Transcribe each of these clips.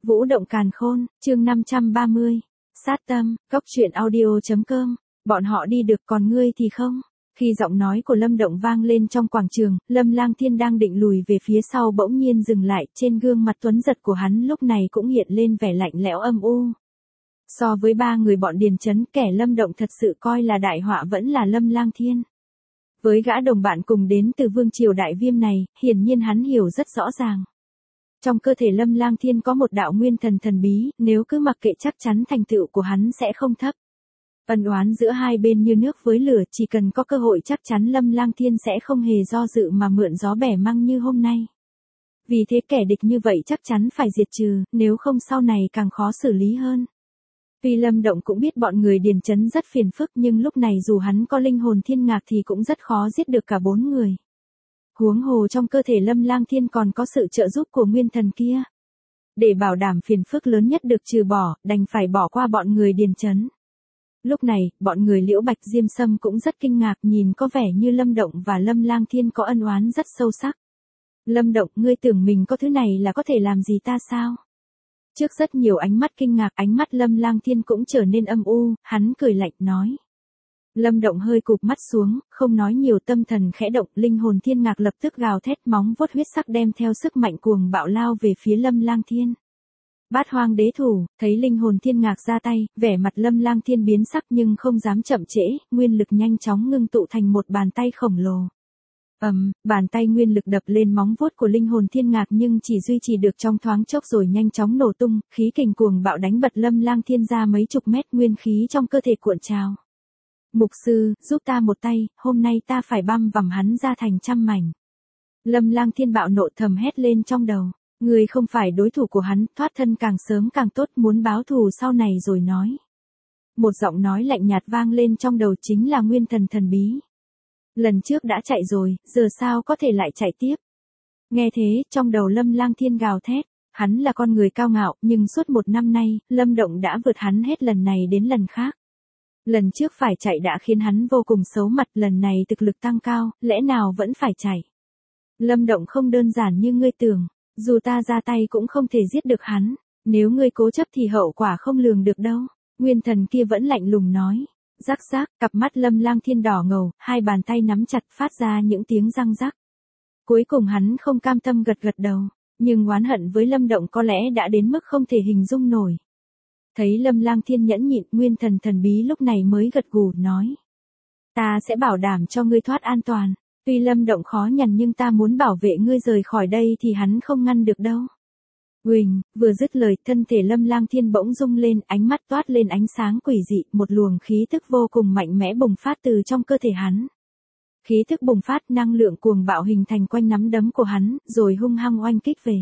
Vũ động càn khôn, chương 530. Sát tâm, góc truyện audio.com. Bọn họ đi được còn ngươi thì không. Khi giọng nói của Lâm Động vang lên trong quảng trường, Lâm Lang Thiên đang định lùi về phía sau bỗng nhiên dừng lại, trên gương mặt tuấn giật của hắn lúc này cũng hiện lên vẻ lạnh lẽo âm u. So với ba người bọn Điền Chấn, kẻ Lâm Động thật sự coi là đại họa vẫn là Lâm Lang Thiên. Với gã đồng bạn cùng đến từ vương triều Đại Viêm này, hiển nhiên hắn hiểu rất rõ ràng. Trong cơ thể Lâm Lang Thiên có một đạo nguyên thần thần bí, nếu cứ mặc kệ chắc chắn thành tựu của hắn sẽ không thấp. Ân oán giữa hai bên như nước với lửa, chỉ cần có cơ hội chắc chắn Lâm Lang Thiên sẽ không hề do dự mà mượn gió bẻ măng như hôm nay. Vì thế kẻ địch như vậy chắc chắn phải diệt trừ, nếu không sau này càng khó xử lý hơn. Tuy Lâm Động cũng biết bọn người Điền Chấn rất phiền phức nhưng lúc này dù hắn có linh hồn thiên ngạc thì cũng rất khó giết được cả bốn người. Huống hồ trong cơ thể Lâm Lang Thiên còn có sự trợ giúp của nguyên thần kia. Để bảo đảm phiền phức lớn nhất được trừ bỏ, đành phải bỏ qua bọn người Điền Chấn. Lúc này, bọn người Liễu Bạch Diêm Sâm cũng rất kinh ngạc, nhìn có vẻ như Lâm Động và Lâm Lang Thiên có ân oán rất sâu sắc. Lâm Động, ngươi tưởng mình có thứ này là có thể làm gì ta sao? Trước rất nhiều ánh mắt kinh ngạc, ánh mắt Lâm Lang Thiên cũng trở nên âm u, hắn cười lạnh nói. Lâm Động hơi cụp mắt xuống, không nói nhiều, tâm thần khẽ động, linh hồn thiên ngạc lập tức gào thét, móng vuốt huyết sắc đem theo sức mạnh cuồng bạo lao về phía Lâm Lang Thiên. Bát hoang đế thủ, thấy linh hồn thiên ngạc ra tay, vẻ mặt Lâm Lang Thiên biến sắc nhưng không dám chậm trễ, nguyên lực nhanh chóng ngưng tụ thành một bàn tay khổng lồ. Bàn tay nguyên lực đập lên móng vuốt của linh hồn thiên ngạc nhưng chỉ duy trì được trong thoáng chốc rồi nhanh chóng nổ tung, khí kình cuồng bạo đánh bật Lâm Lang Thiên ra mấy chục mét, nguyên khí trong cơ thể cuộn trào. Mục sư, giúp ta một tay, hôm nay ta phải băm vằm hắn ra thành trăm mảnh. Lâm Lang Thiên bạo nộ thầm hét lên trong đầu. Người không phải đối thủ của hắn, thoát thân càng sớm càng tốt, muốn báo thù sau này rồi nói. Một giọng nói lạnh nhạt vang lên trong đầu, chính là nguyên thần thần bí. Lần trước đã chạy rồi, giờ sao có thể lại chạy tiếp? Nghe thế, trong đầu Lâm Lang Thiên gào thét. Hắn là con người cao ngạo, nhưng suốt một năm nay, Lâm Động đã vượt hắn hết lần này đến lần khác. Lần trước phải chạy đã khiến hắn vô cùng xấu mặt, lần này thực lực tăng cao, lẽ nào vẫn phải chạy? Lâm Động không đơn giản như ngươi tưởng, dù ta ra tay cũng không thể giết được hắn, nếu ngươi cố chấp thì hậu quả không lường được đâu. Nguyên thần kia vẫn lạnh lùng nói. Rắc rắc, cặp mắt Lâm Lang Thiên đỏ ngầu, hai bàn tay nắm chặt phát ra những tiếng răng rắc. Cuối cùng hắn không cam tâm gật gật đầu, nhưng oán hận với Lâm Động có lẽ đã đến mức không thể hình dung nổi. Thấy Lâm Lang Thiên nhẫn nhịn, nguyên thần thần bí lúc này mới gật gù nói. Ta sẽ bảo đảm cho ngươi thoát an toàn. Tuy Lâm Động khó nhằn nhưng ta muốn bảo vệ ngươi rời khỏi đây thì hắn không ngăn được đâu. Huỳnh, vừa dứt lời, thân thể Lâm Lang Thiên bỗng rung lên, ánh mắt toát lên ánh sáng quỷ dị, một luồng khí tức vô cùng mạnh mẽ bùng phát từ trong cơ thể hắn. Khí tức bùng phát, năng lượng cuồng bạo hình thành quanh nắm đấm của hắn, rồi hung hăng oanh kích về.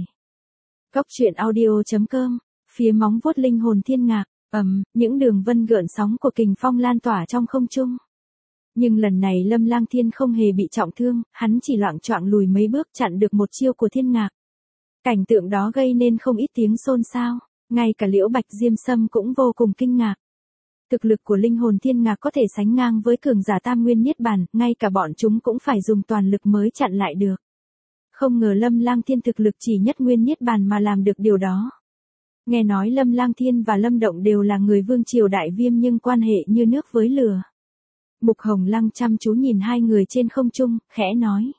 Góc truyện audio.com. Phía móng vuốt linh hồn thiên ngạc, những đường vân gợn sóng của kình phong lan tỏa trong không trung. Nhưng lần này Lâm Lang Thiên không hề bị trọng thương, hắn chỉ loạng choạng lùi mấy bước chặn được một chiêu của thiên ngạc. Cảnh tượng đó gây nên không ít tiếng xôn xao, ngay cả Liễu Bạch Diêm Sâm cũng vô cùng kinh ngạc. Thực lực của linh hồn thiên ngạc có thể sánh ngang với cường giả tam nguyên niết bàn, ngay cả bọn chúng cũng phải dùng toàn lực mới chặn lại được. Không ngờ Lâm Lang Thiên thực lực chỉ nhất nguyên niết bàn mà làm được điều đó. Nghe nói Lâm Lang Thiên và Lâm Động đều là người vương triều Đại Viêm nhưng quan hệ như nước với lửa. Mục Hồng Lăng chăm chú nhìn hai người trên không trung, khẽ nói.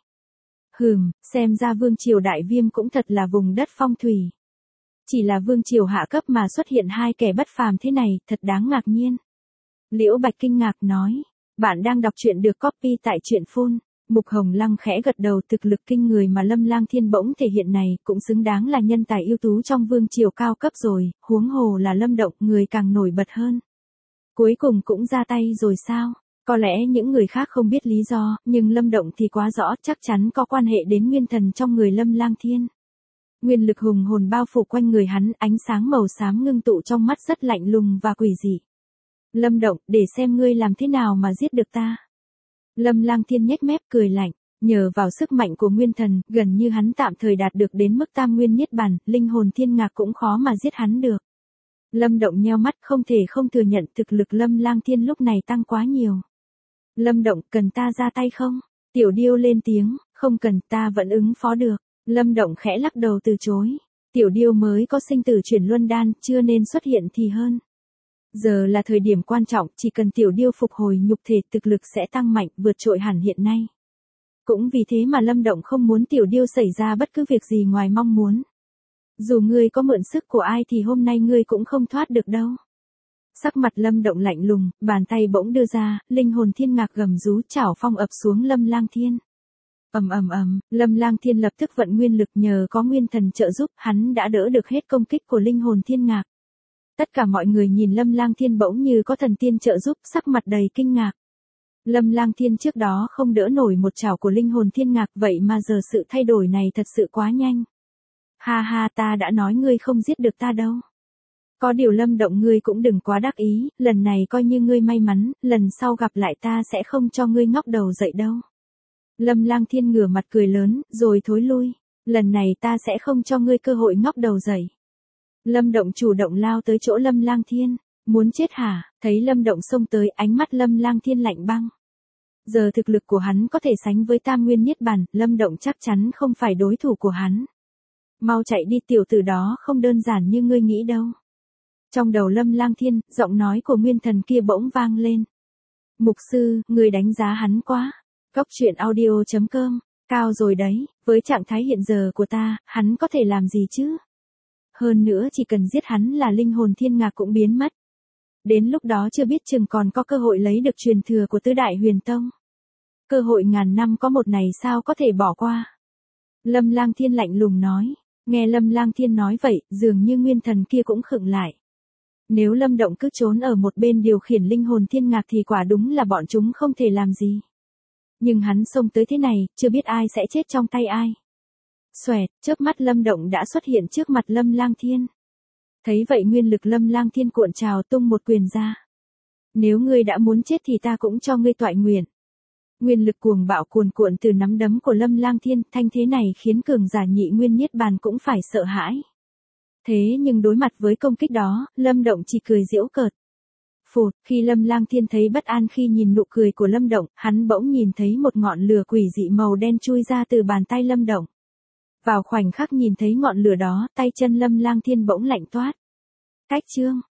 Xem ra vương triều Đại Viêm cũng thật là vùng đất phong thủy. Chỉ là vương triều hạ cấp mà xuất hiện hai kẻ bất phàm thế này, thật đáng ngạc nhiên. Liễu Bạch kinh ngạc nói. Bạn đang đọc truyện được copy tại truyện phun. Mục Hồng Lăng khẽ gật đầu, thực lực kinh người mà Lâm Lang Thiên bỗng thể hiện này, cũng xứng đáng là nhân tài ưu tú trong vương triều cao cấp rồi, huống hồ là Lâm Động, người càng nổi bật hơn. Cuối cùng cũng ra tay rồi sao? Có lẽ những người khác không biết lý do, nhưng Lâm Động thì quá rõ, chắc chắn có quan hệ đến nguyên thần trong người Lâm Lang Thiên. Nguyên lực hùng hồn bao phủ quanh người hắn, ánh sáng màu xám ngưng tụ trong mắt rất lạnh lùng và quỷ dị. Lâm Động, để xem ngươi làm thế nào mà giết được ta. Lâm Lang Thiên nhếch mép cười lạnh, nhờ vào sức mạnh của nguyên thần, gần như hắn tạm thời đạt được đến mức tam nguyên niết bàn, linh hồn thiên ngạc cũng khó mà giết hắn được. Lâm Động nheo mắt, không thể không thừa nhận thực lực Lâm Lang Thiên lúc này tăng quá nhiều. Lâm Động, cần ta ra tay không? Tiểu Điêu lên tiếng, không cần, ta vẫn ứng phó được. Lâm Động khẽ lắc đầu từ chối. Tiểu điêu mới có sinh tử chuyển luân đan, chưa nên xuất hiện thì hơn. Giờ là thời điểm quan trọng, chỉ cần tiểu điêu phục hồi nhục thể thực lực sẽ tăng mạnh vượt trội hẳn hiện nay. Cũng vì thế mà Lâm Động không muốn tiểu điêu xảy ra bất cứ việc gì ngoài mong muốn. Dù ngươi có mượn sức của ai thì hôm nay ngươi cũng không thoát được đâu. Sắc mặt Lâm Động lạnh lùng, bàn tay bỗng đưa ra, linh hồn thiên ngạc gầm rú chảo phong ập xuống Lâm Lang Thiên. Ầm ầm ầm, Lâm Lang Thiên lập tức vận nguyên lực, nhờ có nguyên thần trợ giúp, hắn đã đỡ được hết công kích của linh hồn thiên ngạc. Tất cả mọi người nhìn Lâm Lang Thiên bỗng như có thần tiên trợ giúp, sắc mặt đầy kinh ngạc. Lâm Lang Thiên trước đó không đỡ nổi một chảo của linh hồn thiên ngạc, vậy mà giờ sự thay đổi này thật sự quá nhanh. Ha ha, ta đã nói ngươi không giết được ta đâu. Có điều Lâm Động ngươi cũng đừng quá đắc ý, lần này coi như ngươi may mắn, lần sau gặp lại ta sẽ không cho ngươi ngóc đầu dậy đâu. Lâm Lang Thiên ngửa mặt cười lớn, rồi thối lui. Lần này ta sẽ không cho ngươi cơ hội ngóc đầu dậy. Lâm Động chủ động lao tới chỗ Lâm Lang Thiên. Muốn chết hả? Thấy Lâm Động xông tới, ánh mắt Lâm Lang Thiên lạnh băng. Giờ thực lực của hắn có thể sánh với Tam Nguyên Niết Bàn, Lâm Động chắc chắn không phải đối thủ của hắn. Mau chạy đi, tiểu tử đó không đơn giản như ngươi nghĩ đâu. Trong đầu Lâm Lang Thiên, giọng nói của nguyên thần kia bỗng vang lên. Mục sư, ngươi đánh giá hắn quá. Cốc truyện audio.com, cao rồi đấy, với trạng thái hiện giờ của ta, hắn có thể làm gì chứ? Hơn nữa chỉ cần giết hắn là linh hồn thiên ngạc cũng biến mất. Đến lúc đó chưa biết chừng còn có cơ hội lấy được truyền thừa của tứ đại huyền tông. Cơ hội ngàn năm có một này sao có thể bỏ qua? Lâm Lang Thiên lạnh lùng nói. Nghe Lâm Lang Thiên nói vậy, dường như nguyên thần kia cũng khựng lại. Nếu Lâm Động cứ trốn ở một bên điều khiển linh hồn thiên ngạc thì quả đúng là bọn chúng không thể làm gì. Nhưng hắn xông tới thế này, chưa biết ai sẽ chết trong tay ai. Xoẹt, chớp mắt Lâm Động đã xuất hiện trước mặt Lâm Lang Thiên. Thấy vậy nguyên lực Lâm Lang Thiên cuộn trào tung một quyền ra. Nếu ngươi đã muốn chết thì ta cũng cho ngươi toại nguyện. Nguyên lực cuồng bạo cuồn cuộn từ nắm đấm của Lâm Lang Thiên, thanh thế này khiến cường giả nhị nguyên niết bàn cũng phải sợ hãi. Thế nhưng đối mặt với công kích đó, Lâm Động chỉ cười giễu cợt. Phụt, khi Lâm Lang Thiên thấy bất an khi nhìn nụ cười của Lâm Động, hắn bỗng nhìn thấy một ngọn lửa quỷ dị màu đen chui ra từ bàn tay Lâm Động. Vào khoảnh khắc nhìn thấy ngọn lửa đó, tay chân Lâm Lang Thiên bỗng lạnh toát. Cách chương